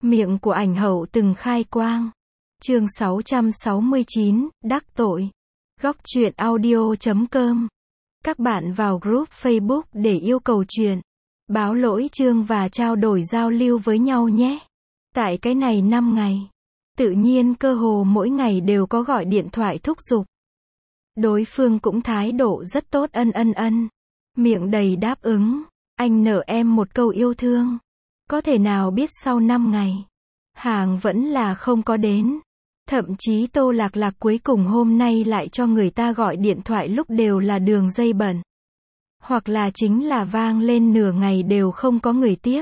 Miệng của ảnh hậu từng khai quang. Chương 669, đắc tội. Góc truyện audio.com. Các bạn vào group Facebook để yêu cầu chuyện, báo lỗi chương và trao đổi giao lưu với nhau nhé. Tại cái này 5 ngày. Tự nhiên cơ hồ mỗi ngày đều có gọi điện thoại thúc giục. Đối phương cũng thái độ rất tốt, ân. Miệng đầy đáp ứng. Anh nợ em một câu yêu thương. Có thể nào biết sau 5 ngày, hàng vẫn là không có đến. Thậm chí Tô Lạc Lạc cuối cùng hôm nay lại cho người ta gọi điện thoại lúc đều là đường dây bận. Hoặc là chính là vang lên nửa ngày đều không có người tiếp.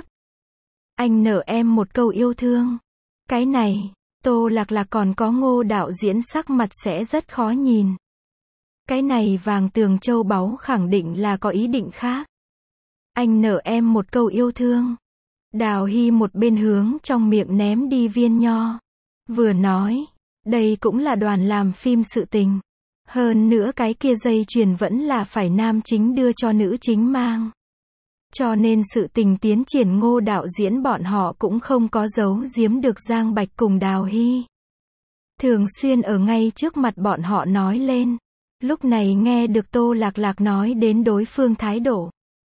Anh nợ em một câu yêu thương. Cái này, Tô Lạc Lạc còn có Ngô đạo diễn sắc mặt sẽ rất khó nhìn. Cái này Vàng Tường châu báu khẳng định là có ý định khác. Anh nợ em một câu yêu thương. Đào Hy một bên hướng trong miệng ném đi viên nho. Vừa nói, đây cũng là đoàn làm phim sự tình. Hơn nữa cái kia dây chuyền vẫn là phải nam chính đưa cho nữ chính mang. Cho nên sự tình tiến triển Ngô đạo diễn bọn họ cũng không có giấu giếm được Giang Bạch cùng Đào Hy. Thường xuyên ở ngay trước mặt bọn họ nói lên. Lúc này nghe được Tô Lạc Lạc nói đến đối phương thái độ.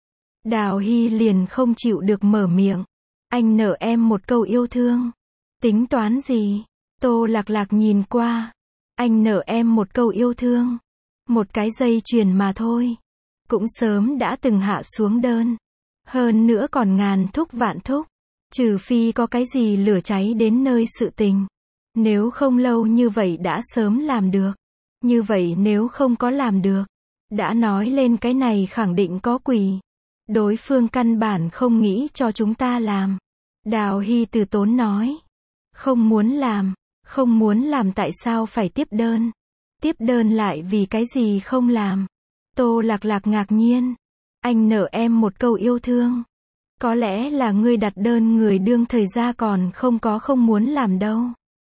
Đào Hy liền không chịu được mở miệng. Anh nợ em một câu yêu thương. Tính toán gì? Tô Lạc Lạc nhìn qua. Anh nợ em một câu yêu thương. Một cái dây chuyền mà thôi. Cũng sớm đã từng hạ xuống đơn. Hơn nữa còn ngàn thúc vạn thúc. Trừ phi có cái gì lửa cháy đến nơi sự tình. Nếu không lâu như vậy đã sớm làm được. Như vậy nếu không có làm được, đã nói lên cái này khẳng định có quỷ. Đối phương căn bản không nghĩ cho chúng ta làm. Đào Hy từ tốn nói. Không muốn làm tại sao phải tiếp đơn? Tiếp đơn lại vì cái gì không làm? Tô Lạc Lạc ngạc nhiên. Anh nợ em một câu yêu thương. Có lẽ là ngươi đặt đơn người đương thời ra còn không muốn làm đâu.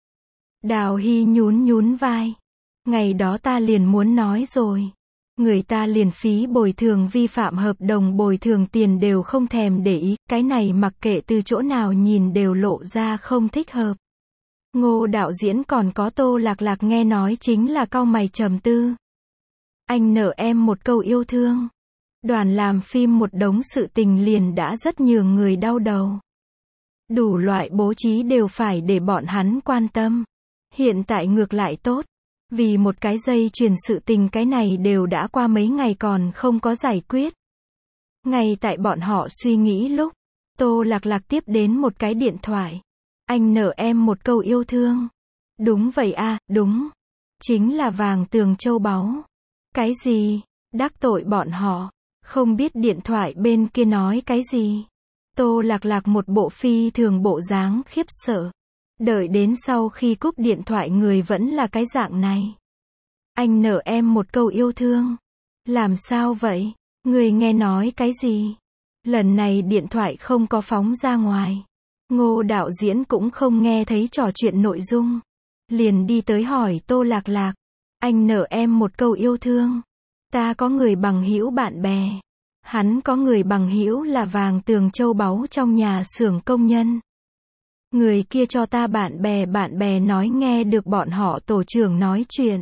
Đào Hy nhún vai. Ngày đó ta liền muốn nói rồi. Người ta liền phí bồi thường vi phạm hợp đồng bồi thường tiền đều không thèm để ý. Cái này mặc kệ từ chỗ nào nhìn đều lộ ra không thích hợp. Ngô đạo diễn còn có Tô Lạc Lạc nghe nói chính là cau mày trầm tư. Anh nợ em một câu yêu thương. Đoàn làm phim một đống sự tình liền đã rất nhường người đau đầu. Đủ loại bố trí đều phải để bọn hắn quan tâm. Hiện tại ngược lại tốt. Vì một cái dây chuyền sự tình cái này đều đã qua mấy ngày còn không có giải quyết. Ngay tại bọn họ suy nghĩ lúc, Tô Lạc Lạc tiếp đến một cái điện thoại. Anh nợ em một câu yêu thương. Đúng vậy a, đúng. Chính là Vàng Tường châu báu. Cái gì? Đắc tội bọn họ. Không biết điện thoại bên kia nói cái gì. Tô Lạc Lạc một bộ phi thường bộ dáng khiếp sợ. Đợi đến sau khi cúp điện thoại người vẫn là cái dạng này. Anh nợ em một câu yêu thương. Làm sao vậy? Người nghe nói cái gì? Lần này điện thoại không có phóng ra ngoài. Ngô đạo diễn cũng không nghe thấy trò chuyện nội dung. Liền đi tới hỏi Tô Lạc Lạc. Anh nợ em một câu yêu thương. Ta có người bằng hữu bạn bè. Hắn có người bằng hữu là Vàng Tường châu báu trong nhà xưởng công nhân. Người kia cho ta bạn bè nói nghe được bọn họ tổ trưởng nói chuyện.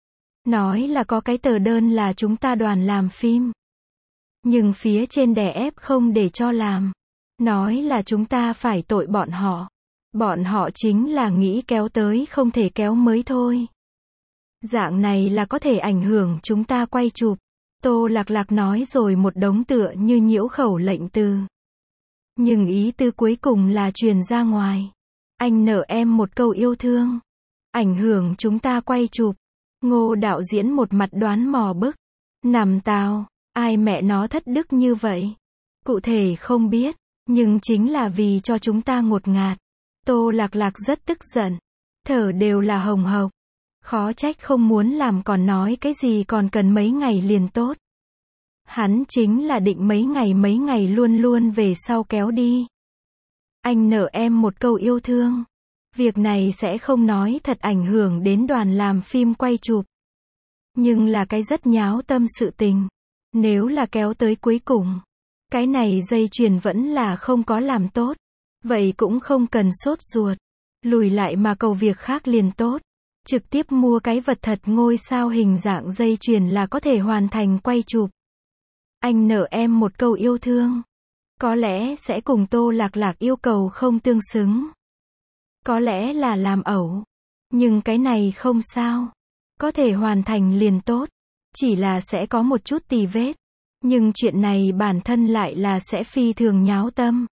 Nói là có cái tờ đơn là chúng ta đoàn làm phim. Nhưng phía trên đè ép không để cho làm. Nói là chúng ta phải tội bọn họ. Bọn họ chính là nghĩ kéo tới không thể kéo mới thôi. Dạng này là có thể ảnh hưởng chúng ta quay chụp. Tô Lạc Lạc nói rồi một đống tựa như nhiễu khẩu lệnh từ. Nhưng ý tư cuối cùng là truyền ra ngoài. Anh nợ em một câu yêu thương. Ảnh hưởng chúng ta quay chụp. Ngô đạo diễn một mặt đoán mò bức. Nằm tao, ai mẹ nó thất đức như vậy? Cụ thể không biết, nhưng chính là vì cho chúng ta ngột ngạt. Tô Lạc Lạc rất tức giận. Thở đều là hồng hộc. Khó trách không muốn làm còn nói cái gì còn cần mấy ngày liền tốt. Hắn chính là định mấy ngày luôn luôn về sau kéo đi. Anh nợ em một câu yêu thương. Việc này sẽ không nói thật ảnh hưởng đến đoàn làm phim quay chụp. Nhưng là cái rất nháo tâm sự tình. Nếu là kéo tới cuối cùng, cái này dây chuyền vẫn là không có làm tốt. Vậy cũng không cần sốt ruột. Lùi lại mà cầu việc khác liền tốt. Trực tiếp mua cái vật thật ngôi sao hình dạng dây chuyền là có thể hoàn thành quay chụp. Anh nợ em một câu yêu thương. Có lẽ sẽ cùng Tô Lạc Lạc yêu cầu không tương xứng. Có lẽ là làm ẩu. Nhưng cái này không sao. Có thể hoàn thành liền tốt. Chỉ là sẽ có một chút tì vết. Nhưng chuyện này bản thân lại là sẽ phi thường nháo tâm.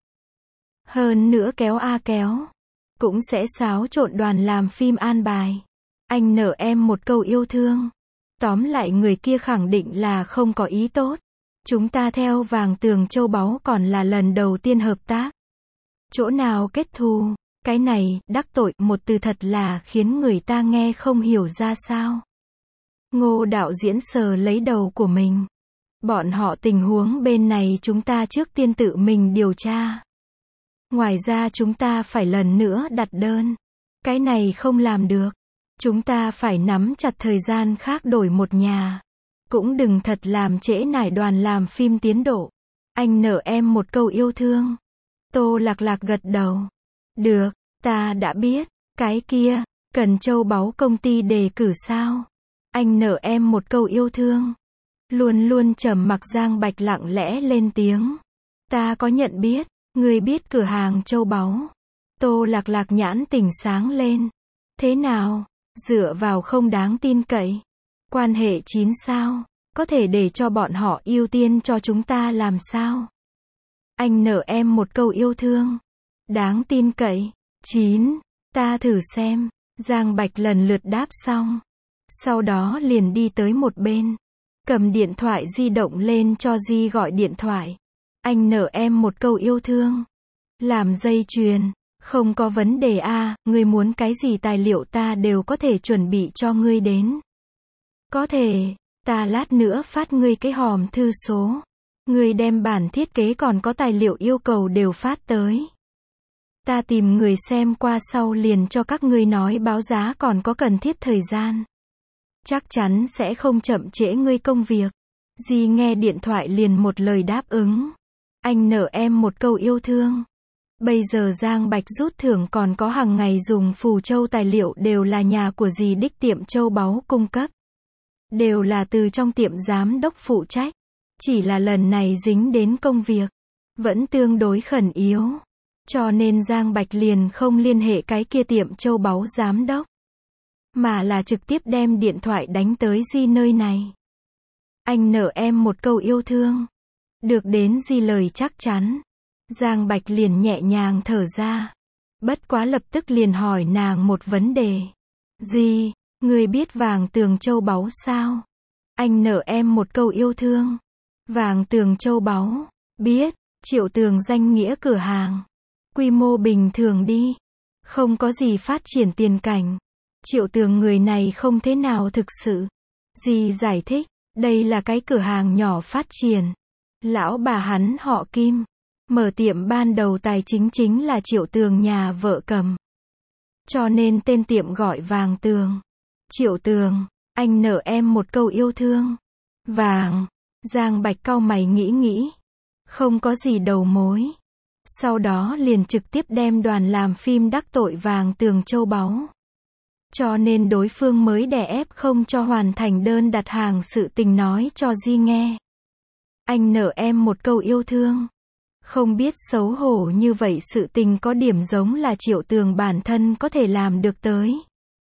Hơn nữa kéo kéo. Cũng sẽ xáo trộn đoàn làm phim an bài. Anh nợ em một câu yêu thương. Tóm lại người kia khẳng định là không có ý tốt. Chúng ta theo Vàng Tường Châu Báu còn là lần đầu tiên hợp tác. Chỗ nào kết thù, cái này, đắc tội, một từ thật là khiến người ta nghe không hiểu ra sao. Ngô đạo diễn sờ lấy đầu của mình. Bọn họ tình huống bên này chúng ta trước tiên tự mình điều tra. Ngoài ra chúng ta phải lần nữa đặt đơn. Cái này không làm được. Chúng ta phải nắm chặt thời gian khác đổi một nhà. Cũng đừng thật làm trễ nải đoàn làm phim tiến độ. Anh nợ em một câu yêu thương. Tô Lạc Lạc gật đầu. Được, ta đã biết. Cái kia, cần châu báu công ty đề cử sao? Anh nợ em một câu yêu thương. Luôn luôn trầm mặc Giang Bạch lặng lẽ lên tiếng. Ta có nhận biết, người biết cửa hàng châu báu. Tô Lạc Lạc nhãn tỉnh sáng lên. Thế nào? Dựa vào không đáng tin cậy. Quan hệ 9 sao, có thể để cho bọn họ ưu tiên cho chúng ta làm sao? Anh nợ em một câu yêu thương. Đáng tin cậy. 9, ta thử xem. Giang Bạch lần lượt đáp xong. Sau đó liền đi tới một bên. Cầm điện thoại di động lên cho Di gọi điện thoại. Anh nợ em một câu yêu thương. Làm dây chuyền. Không có vấn đề ngươi muốn cái gì tài liệu ta đều có thể chuẩn bị cho ngươi đến. Có thể, ta lát nữa phát ngươi cái hòm thư số. Ngươi đem bản thiết kế còn có tài liệu yêu cầu đều phát tới. Ta tìm người xem qua sau liền cho các ngươi nói báo giá còn có cần thiết thời gian. Chắc chắn sẽ không chậm trễ ngươi công việc. Di nghe điện thoại liền một lời đáp ứng. Anh nợ em một câu yêu thương. Bây giờ Giang Bạch rút thưởng còn có hàng ngày dùng phù châu tài liệu đều là nhà của dì đích tiệm châu báu cung cấp. Đều là từ trong tiệm giám đốc phụ trách. Chỉ là lần này dính đến công việc. Vẫn tương đối khẩn yếu. Cho nên Giang Bạch liền không liên hệ cái kia tiệm châu báu giám đốc. Mà là trực tiếp đem điện thoại đánh tới Di nơi này. Anh nợ em một câu yêu thương. Được đến Di lời chắc chắn. Giang Bạch liền nhẹ nhàng thở ra. Bất quá lập tức liền hỏi nàng một vấn đề. Di, người biết Vàng Tường Châu Báu sao? Anh nợ em một câu yêu thương. Vàng Tường Châu Báu. Biết, Triệu Tường danh nghĩa cửa hàng. Quy mô bình thường đi. Không có gì phát triển tiền cảnh. Triệu Tường người này không thế nào thực sự. Di giải thích, đây là cái cửa hàng nhỏ phát triển. Lão bà hắn họ Kim. Mở tiệm ban đầu tài chính chính là Triệu Tường nhà vợ cầm. Cho nên tên tiệm gọi Vàng Tường. Triệu Tường, anh nợ em một câu yêu thương. Vàng. Giang Bạch cau mày nghĩ. Không có gì đầu mối. Sau đó liền trực tiếp đem đoàn làm phim đắc tội Vàng Tường Châu Báu. Cho nên đối phương mới đè ép không cho hoàn thành đơn đặt hàng sự tình nói cho Di nghe. Anh nợ em một câu yêu thương. Không biết xấu hổ như vậy sự tình có điểm giống là Triệu Tường bản thân có thể làm được tới.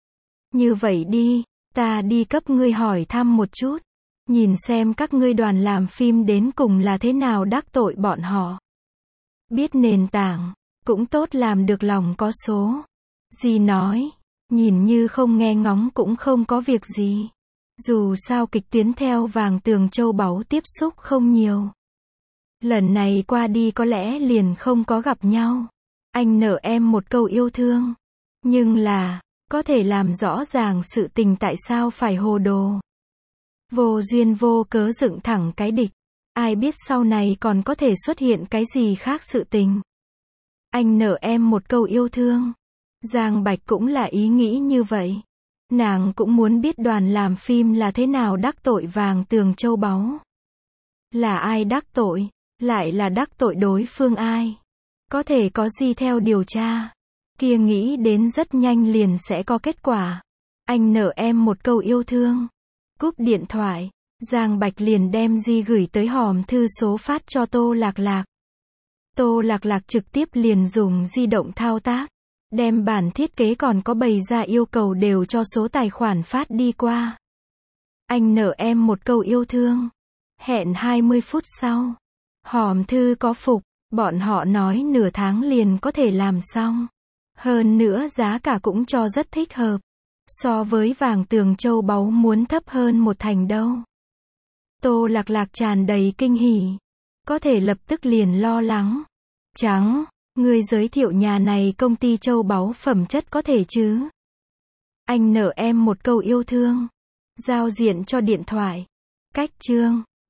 Như vậy đi, ta đi cấp ngươi hỏi thăm một chút. Nhìn xem các ngươi đoàn làm phim đến cùng là thế nào đắc tội bọn họ. Biết nền tảng, cũng tốt làm được lòng có số. Di nói, nhìn như không nghe ngóng cũng không có việc gì. Dù sao kịch tuyến theo Vàng Tường Châu Báu tiếp xúc không nhiều. Lần này qua đi có lẽ liền không có gặp nhau. Anh nợ em một câu yêu thương. Nhưng là, có thể làm rõ ràng sự tình tại sao phải hồ đồ. Vô duyên vô cớ dựng thẳng cái địch. Ai biết sau này còn có thể xuất hiện cái gì khác sự tình. Anh nợ em một câu yêu thương. Giang Bạch cũng là ý nghĩ như vậy. Nàng cũng muốn biết đoàn làm phim là thế nào đắc tội Vàng Tường Châu Báu. Là ai đắc tội, lại là đắc tội đối phương ai. Có thể có gì theo điều tra. Kia nghĩ đến rất nhanh liền sẽ có kết quả. Anh nợ em một câu yêu thương. Cúp điện thoại, Giang Bạch liền đem Di gửi tới hòm thư số phát cho Tô Lạc Lạc. Tô Lạc Lạc trực tiếp liền dùng di động thao tác, đem bản thiết kế còn có bày ra yêu cầu đều cho số tài khoản phát đi qua. Anh nợ em một câu yêu thương. Hẹn 20 phút sau. Hòm thư có phục, bọn họ nói nửa tháng liền có thể làm xong. Hơn nữa giá cả cũng cho rất thích hợp. So với vàng tường châu báu muốn thấp hơn một thành đâu. Tô Lạc Lạc tràn đầy kinh hỉ. Có thể lập tức liền lo lắng. Trắng, người giới thiệu nhà này công ty châu báu phẩm chất có thể chứ? Anh nợ em một câu yêu thương. Giao diện cho điện thoại. Cách chương.